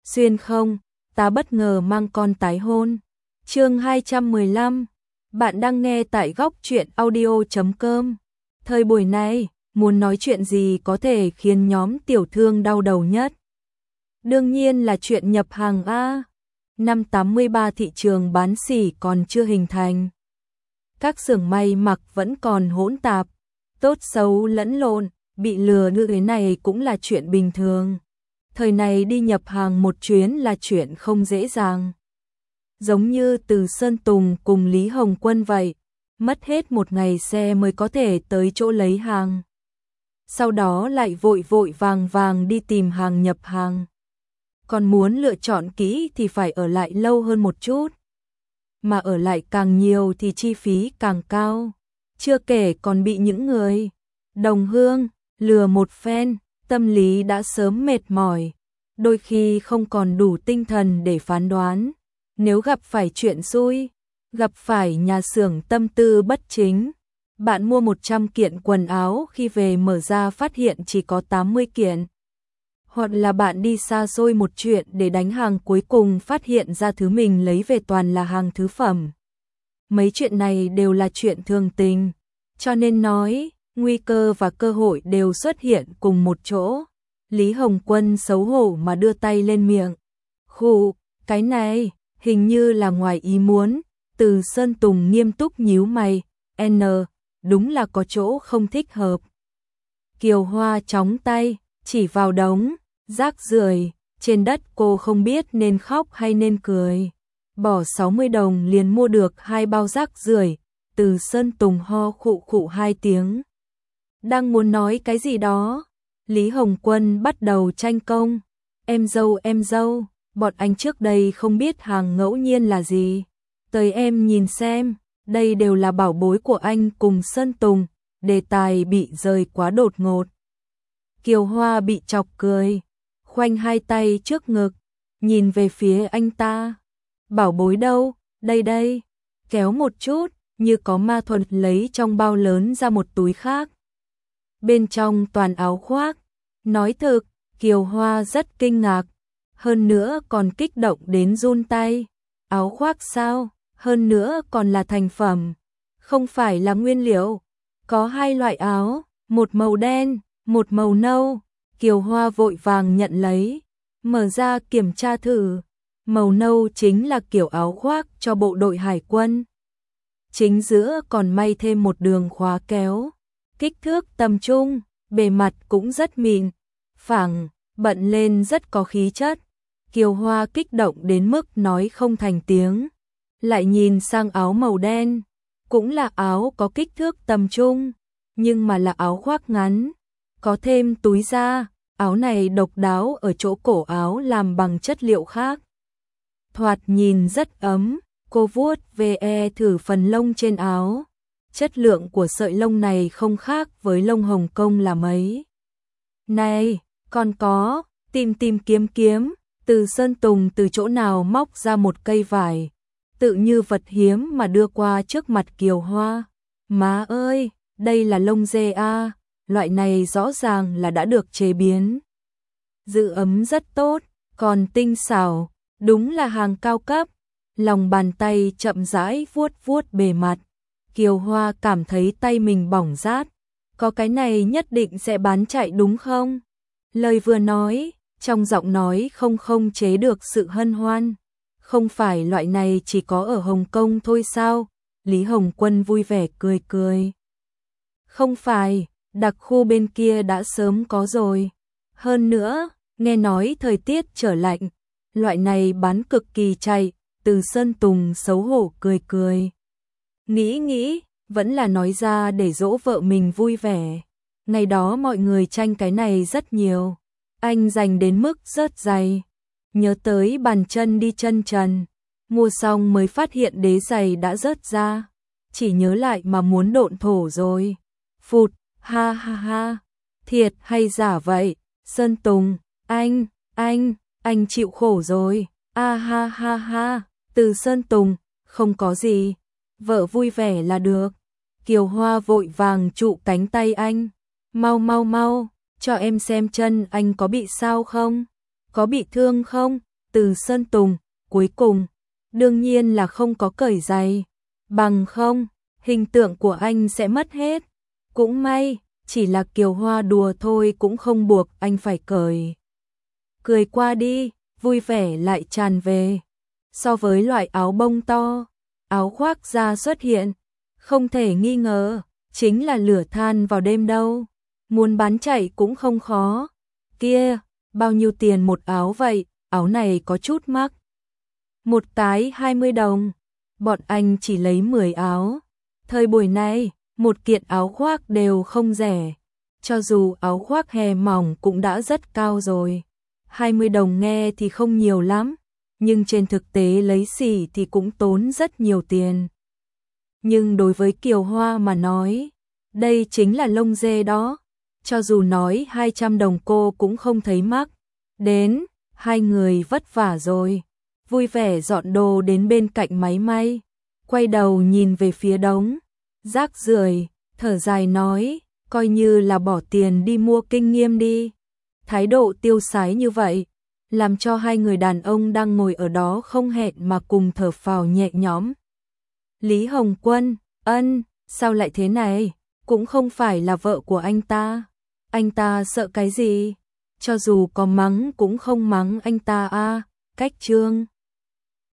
xuyên không, ta bất ngờ mang con tái hôn. Chương 215. Bạn đang nghe tại góc truyện audio.com. Thời buổi này, muốn nói chuyện gì có thể khiến nhóm tiểu thương đau đầu nhất? Đương nhiên là chuyện nhập hàng a. Năm 83 thị trường bán sỉ còn chưa hình thành. Các xưởng may mặc vẫn còn hỗn tạp, tốt xấu lẫn lộn, bị lừa như thế này cũng là chuyện bình thường. Thời này đi nhập hàng một chuyến là chuyện không dễ dàng. Giống như Từ Sơn Tùng cùng Lý Hồng Quân vậy, mất hết một ngày xe mới có thể tới chỗ lấy hàng. Sau đó lại vội vội vàng vàng đi tìm hàng nhập hàng. Còn muốn lựa chọn kỹ thì phải ở lại lâu hơn một chút. Mà ở lại càng nhiều thì chi phí càng cao. Chưa kể còn bị những người đồng hương lừa một phen, tâm lý đã sớm mệt mỏi, đôi khi không còn đủ tinh thần để phán đoán. Nếu gặp phải chuyện xui, gặp phải nhà xưởng tâm tư bất chính, bạn mua 100 kiện quần áo khi về mở ra phát hiện chỉ có 80 kiện. Hoặc là bạn đi xa xôi một chuyện để đánh hàng cuối cùng phát hiện ra thứ mình lấy về toàn là hàng thứ phẩm. Mấy chuyện này đều là chuyện thường tình, cho nên nói, nguy cơ và cơ hội đều xuất hiện cùng một chỗ. Lý Hồng Quân xấu hổ mà đưa tay lên miệng. Khụ, cái này, hình như là ngoài ý muốn. Từ Sơn Tùng nghiêm túc nhíu mày, đúng là có chỗ không thích hợp. Kiều Hoa chóng tay, chỉ vào đống rác rưởi trên đất, cô không biết nên khóc hay nên cười. Bỏ 60 đồng liền mua được 2 bao rác rưởi. Từ Sơn Tùng ho khụ khụ 2 tiếng. Đang muốn nói cái gì đó, Lý Hồng Quân bắt đầu tranh công. Em dâu, bọn anh trước đây không biết hàng ngẫu nhiên là gì. Tới em nhìn xem, đây đều là bảo bối của anh cùng Sơn Tùng, đề tài bị rời quá đột ngột. Kiều Hoa bị chọc cười, khoanh 2 tay trước ngực, nhìn về phía anh ta. Bảo bối đâu, đây, kéo một chút, như có ma thuật lấy trong bao lớn ra một túi khác. Bên trong toàn áo khoác. Nói thực, Kiều Hoa rất kinh ngạc, hơn nữa còn kích động đến run tay. Áo khoác sao, hơn nữa còn là thành phẩm, không phải là nguyên liệu. Có 2 loại áo, một màu đen, một màu nâu. Kiều Hoa vội vàng nhận lấy, mở ra kiểm tra thử. Màu nâu chính là kiểu áo khoác cho bộ đội hải quân. Chính giữa còn may thêm một đường khóa kéo, kích thước tầm trung, bề mặt cũng rất mịn, phẳng, bận lên rất có khí chất. Kiều Hoa kích động đến mức nói không thành tiếng. Lại nhìn sang áo màu đen, cũng là áo có kích thước tầm trung, nhưng mà là áo khoác ngắn, có thêm túi da. Áo này độc đáo ở chỗ cổ áo làm bằng chất liệu khác, thoạt nhìn rất ấm. Cô vuốt ve thử phần lông trên áo. Chất lượng của sợi lông này không khác với lông Hồng Kông là mấy. Này, còn có, tìm kiếm. Từ Sơn Tùng từ chỗ nào móc ra một cây vải, tự như vật hiếm mà đưa qua trước mặt Kiều Hoa. Má ơi, đây là lông dê a, loại này rõ ràng là đã được chế biến. Giữ ấm rất tốt, còn tinh xảo, đúng là hàng cao cấp. Lòng bàn tay chậm rãi vuốt bề mặt. Kiều Hoa cảm thấy tay mình bỏng rát. Có cái này nhất định sẽ bán chạy đúng không? Lời vừa nói, trong giọng nói không chế được sự hân hoan. Không phải loại này chỉ có ở Hồng Kông thôi sao? Lý Hồng Quân vui vẻ cười. Không phải, đặc khu bên kia đã sớm có rồi. Hơn nữa, nghe nói thời tiết trở lạnh, loại này bán cực kỳ chạy. Từ Sơn Tùng xấu hổ cười. Nghĩ, vẫn là nói ra để dỗ vợ mình vui vẻ. Ngày đó mọi người tranh cái này rất nhiều. Anh dành đến mức rớt giày. Nhớ tới bàn chân đi chân trần. Mua xong mới phát hiện đế giày đã rớt ra. Chỉ nhớ lại mà muốn độn thổ rồi. Phụt, ha. Thiệt hay giả vậy? Sơn Tùng, anh chịu khổ rồi. Ha. Từ Sơn Tùng, không có gì, vợ vui vẻ là được. Kiều Hoa vội vàng trụ cánh tay anh. Mau, cho em xem chân anh có bị sao không? Có bị thương không? Từ Sơn Tùng, cuối cùng, đương nhiên là không có cởi giày, bằng không, hình tượng của anh sẽ mất hết. Cũng may, chỉ là Kiều Hoa đùa thôi cũng không buộc anh phải cởi. Cười qua đi, vui vẻ lại tràn về. So với loại áo bông to, áo khoác da xuất hiện, không thể nghi ngờ, chính là lửa than vào đêm đâu. Muốn bán chạy cũng không khó. Kia, bao nhiêu tiền một áo vậy? Áo này có chút mắc. Một cái 20 đồng. Bọn anh chỉ lấy 10 áo. Thời buổi này, một kiện áo khoác đều không rẻ. Cho dù áo khoác hè mỏng cũng đã rất cao rồi. 20 đồng nghe thì không nhiều lắm, nhưng trên thực tế lấy xỉ thì cũng tốn rất nhiều tiền. Nhưng đối với Kiều Hoa mà nói, đây chính là lông dê đó. Cho dù nói 200 đồng cô cũng không thấy mắc. Đến, hai người vất vả rồi. Vui vẻ dọn đồ đến bên cạnh máy may. Quay đầu nhìn về phía đống rác rưởi, thở dài nói, coi như là bỏ tiền đi mua kinh nghiệm đi. Thái độ tiêu sái như vậy, làm cho hai người đàn ông đang ngồi ở đó không hẹn mà cùng thở phào nhẹ nhõm. Lý Hồng Quân, ân, sao lại thế này? Cũng không phải là vợ của anh ta. Anh ta sợ cái gì? Cho dù có mắng cũng không mắng anh ta a. Cách Trương